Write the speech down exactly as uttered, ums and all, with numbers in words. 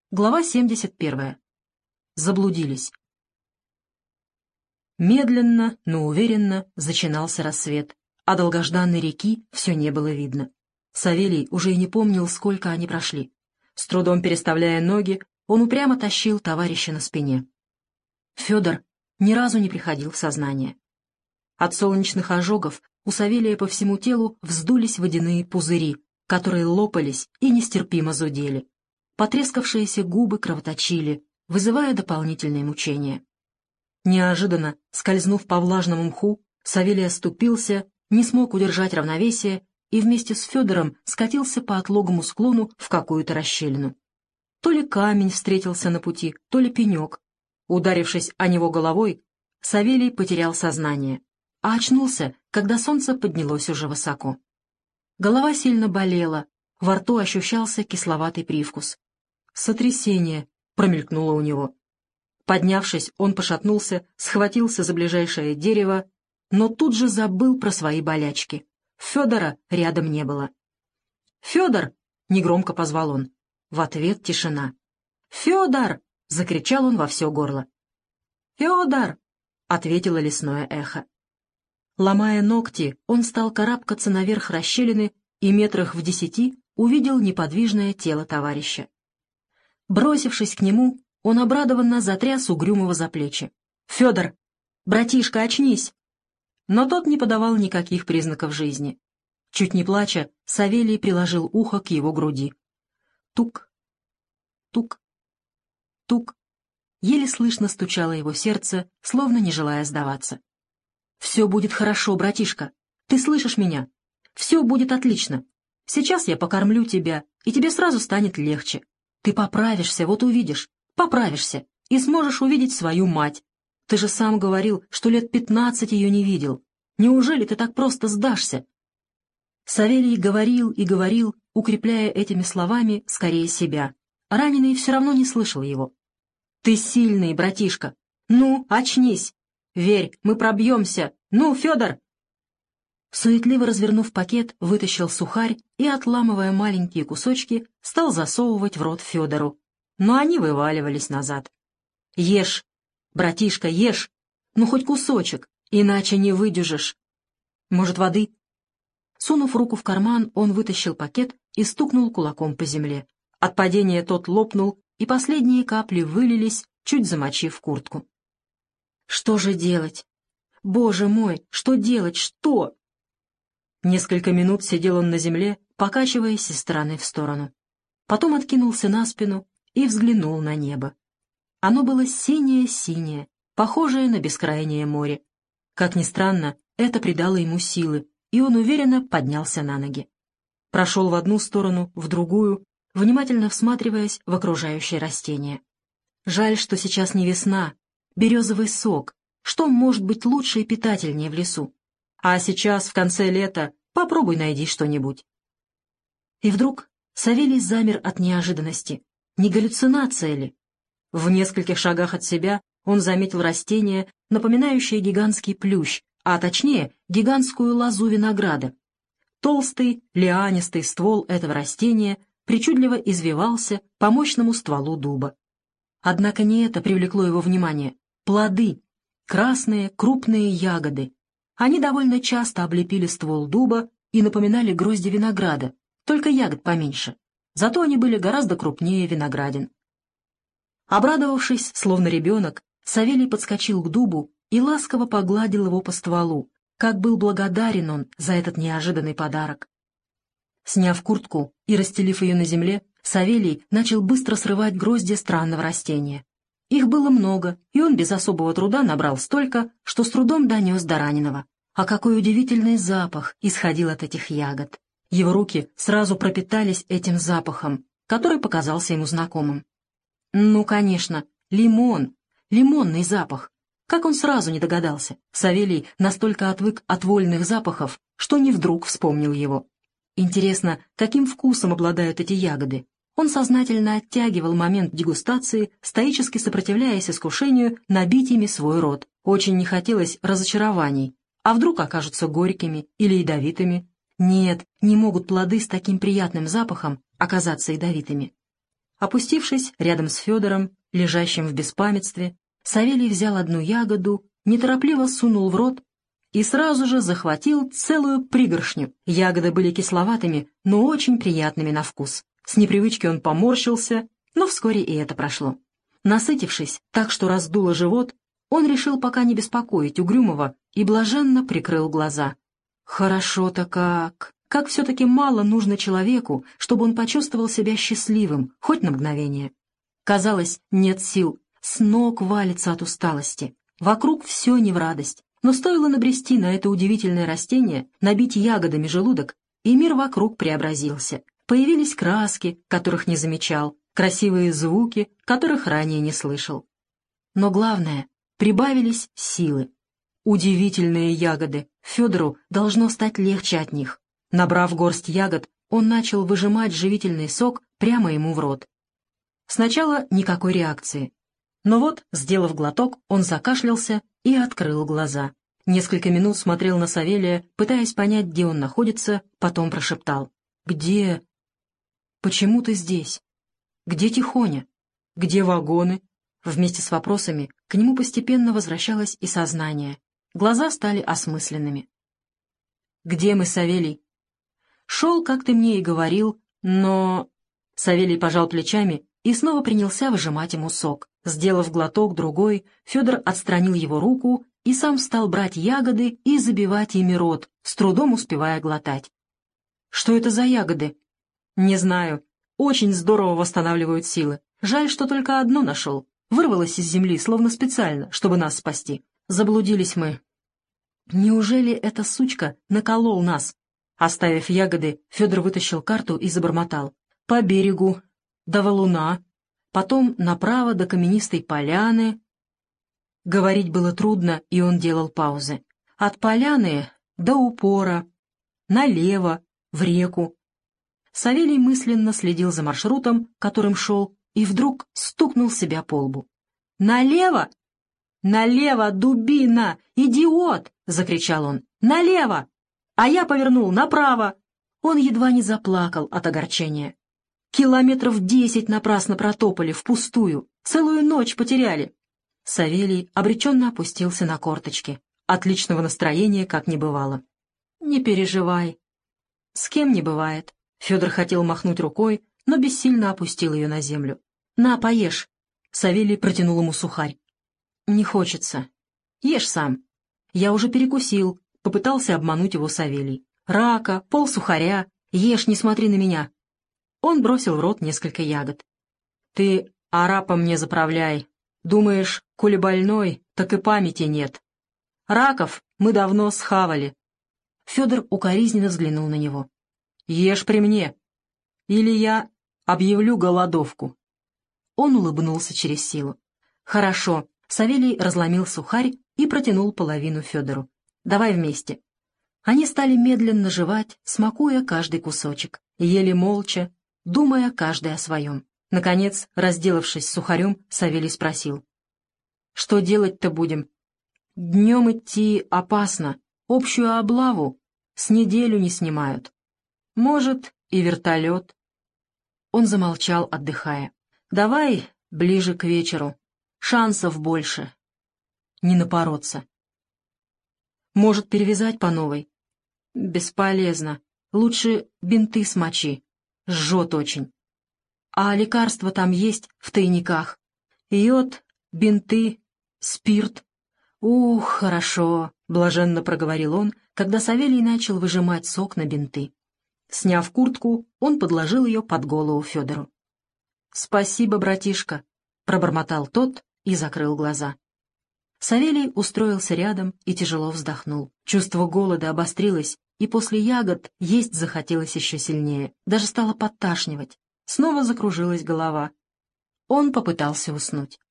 Глава семьдесят первая. Заблудились. Медленно, но уверенно зачинался рассвет, а долгожданной реки все не было видно. Савелий уже и не помнил, сколько они прошли. С трудом переставляя ноги, он упрямо тащил товарища на спине. Федор ни разу не приходил в сознание. От солнечных ожогов у Савелия по всему телу вздулись водяные пузыри, которые лопались и нестерпимо зудели. Потрескавшиеся губы кровоточили, вызывая дополнительные мучения. Неожиданно, скользнув по влажному мху, Савелий оступился, не смог удержать равновесие и вместе с Федором скатился по отлогому склону в какую-то расщелину. То ли камень встретился на пути, то ли пенек. Ударившись о него головой, Савелий потерял сознание, а очнулся, когда солнце поднялось уже высоко. Голова сильно болела, во рту ощущался кисловатый привкус. «Сотрясение», — промелькнуло у него. Поднявшись, он пошатнулся, схватился за ближайшее дерево, но тут же забыл про свои болячки. Федора рядом не было. «Федор!» — негромко позвал он. В ответ тишина. «Федор!» — закричал он во все горло. «Федор!» — ответило лесное эхо. Ломая ногти, он стал карабкаться наверх расщелины и метрах в десяти увидел неподвижное тело товарища. Бросившись к нему, он обрадованно затряс Угрюмого за плечи. «Федор! Братишка, очнись!» Но тот не подавал никаких признаков жизни. Чуть не плача, Савелий приложил ухо к его груди. Тук, тук, тук. Еле слышно стучало его сердце, словно не желая сдаваться. «Все будет хорошо, братишка. Ты слышишь меня? Все будет отлично. Сейчас я покормлю тебя, и тебе сразу станет легче. Ты поправишься, вот увидишь, поправишься, и сможешь увидеть свою мать. Ты же сам говорил, что лет пятнадцать ее не видел. Неужели ты так просто сдашься?» Савелий говорил и говорил, укрепляя этими словами скорее себя. Раненый все равно не слышал его. «Ты сильный, братишка. Ну, очнись. Верь, мы пробьемся. Ну, Федор!» Суетливо развернув пакет, вытащил сухарь и, отламывая маленькие кусочки, стал засовывать в рот Федору. Но они вываливались назад. «Ешь, братишка, ешь! Ну, хоть кусочек, иначе не выдержишь. Может, воды?» Сунув руку в карман, он вытащил пакет и стукнул кулаком по земле. От падения тот лопнул, и последние капли вылились, чуть замочив куртку. «Что же делать? Боже мой, что делать, что?» Несколько минут сидел он на земле, покачиваясь из стороны в сторону. Потом откинулся на спину и взглянул на небо. Оно было синее-синее, похожее на бескрайнее море. Как ни странно, это придало ему силы, и он уверенно поднялся на ноги. Прошел в одну сторону, в другую, внимательно всматриваясь в окружающие растения. Жаль, что сейчас не весна, березовый сок. Что может быть лучше и питательнее в лесу? А сейчас, в конце лета, попробуй найди что-нибудь. И вдруг Савелий замер от неожиданности. Не галлюцинация ли? В нескольких шагах от себя он заметил растение, напоминающее гигантский плющ, а точнее гигантскую лозу винограда. Толстый, лианистый ствол этого растения причудливо извивался по мощному стволу дуба. Однако не это привлекло его внимание. Плоды, красные, крупные ягоды. Они довольно часто облепили ствол дуба и напоминали грозди винограда, только ягод поменьше. Зато они были гораздо крупнее виноградин. Обрадовавшись, словно ребенок, Савелий подскочил к дубу и ласково погладил его по стволу, как был благодарен он за этот неожиданный подарок. Сняв куртку и расстелив ее на земле, Савелий начал быстро срывать грозди странного растения. Их было много, и он без особого труда набрал столько, что с трудом донес до раненого. А какой удивительный запах исходил от этих ягод! Его руки сразу пропитались этим запахом, который показался ему знакомым. Ну, конечно, лимон, лимонный запах. Как он сразу не догадался? Савелий настолько отвык от вольных запахов, что не вдруг вспомнил его. Интересно, каким вкусом обладают эти ягоды? Он сознательно оттягивал момент дегустации, стоически сопротивляясь искушению набить ими свой рот. Очень не хотелось разочарований. А вдруг окажутся горькими или ядовитыми? Нет, не могут плоды с таким приятным запахом оказаться ядовитыми. Опустившись рядом с Федором, лежащим в беспамятстве, Савелий взял одну ягоду, неторопливо сунул в рот и сразу же захватил целую пригоршню. Ягоды были кисловатыми, но очень приятными на вкус. С непривычки он поморщился, но вскоре и это прошло. Насытившись так, что раздуло живот, он решил пока не беспокоить Угрюмова и блаженно прикрыл глаза. Хорошо-то как! Как все-таки мало нужно человеку, чтобы он почувствовал себя счастливым, хоть на мгновение. Казалось, нет сил, с ног валится от усталости. Вокруг все не в радость. Но стоило набрести на это удивительное растение, набить ягодами желудок, и мир вокруг преобразился. Появились краски, которых не замечал, красивые звуки, которых ранее не слышал. Но главное, прибавились силы. Удивительные ягоды. Федору должно стать легче от них. Набрав горсть ягод, он начал выжимать живительный сок прямо ему в рот. Сначала никакой реакции. Но вот, сделав глоток, он закашлялся и открыл глаза. Несколько минут смотрел на Савелия, пытаясь понять, где он находится, потом прошептал. «Где? Почему ты здесь? Где Тихоня? Где вагоны?» Вместе с вопросами к нему постепенно возвращалось и сознание. Глаза стали осмысленными. «Где мы, Савелий?» «Шел, как ты мне и говорил, но...» Савелий пожал плечами и снова принялся выжимать ему сок. Сделав глоток другой, Федор отстранил его руку и сам стал брать ягоды и забивать ими рот, с трудом успевая глотать. «Что это за ягоды?» «Не знаю. Очень здорово восстанавливают силы. Жаль, что только одно нашел. Вырвалось из земли, словно специально, чтобы нас спасти. Заблудились мы». «Неужели эта сучка наколол нас?» Оставив ягоды, Федор вытащил карту и забормотал. «По берегу, до валуна, потом направо до каменистой поляны». Говорить было трудно, и он делал паузы. «От поляны до упора, налево, в реку». Савелий мысленно следил за маршрутом, которым шел, и вдруг стукнул себя по лбу. «Налево! Налево, дубина! Идиот!» — закричал он. «Налево! А я повернул направо!» Он едва не заплакал от огорчения. Километров десять напрасно протопали, впустую. Целую ночь потеряли. Савелий обреченно опустился на корточки. Отличного настроения как не бывало. «Не переживай». «С кем не бывает». Федор хотел махнуть рукой, но бессильно опустил ее на землю. «На, поешь». Савелий протянул ему сухарь. «Не хочется. Ешь сам». «Я уже перекусил», — попытался обмануть его Савелий. «Рака, полсухаря. Ешь, не смотри на меня». Он бросил в рот несколько ягод. «Ты арапом не заправляй. Думаешь, коли больной, так и памяти нет. Раков мы давно схавали». Федор укоризненно взглянул на него. «Ешь при мне, или я объявлю голодовку». Он улыбнулся через силу. «Хорошо». Савелий разломил сухарь и протянул половину Федору. «Давай вместе». Они стали медленно жевать, смакуя каждый кусочек, ели молча, думая каждый о своем. Наконец, разделавшись с сухарем, Савелий спросил. «Что делать-то будем?» «Днем идти опасно. Общую облаву с неделю не снимают. Может, и вертолет». Он замолчал, отдыхая. «Давай ближе к вечеру. Шансов больше. Не напороться». «Может, перевязать по новой?» «Бесполезно. Лучше бинты смочи. Жжет очень». «А лекарства там есть в тайниках? Йод, бинты, спирт?» «Ух, хорошо», — блаженно проговорил он, когда Савелий начал выжимать сок на бинты. Сняв куртку, он подложил ее под голову Федору. «Спасибо, братишка», — пробормотал тот и закрыл глаза. Савелий устроился рядом и тяжело вздохнул. Чувство голода обострилось, и после ягод есть захотелось еще сильнее. Даже стало подташнивать. Снова закружилась голова. Он попытался уснуть.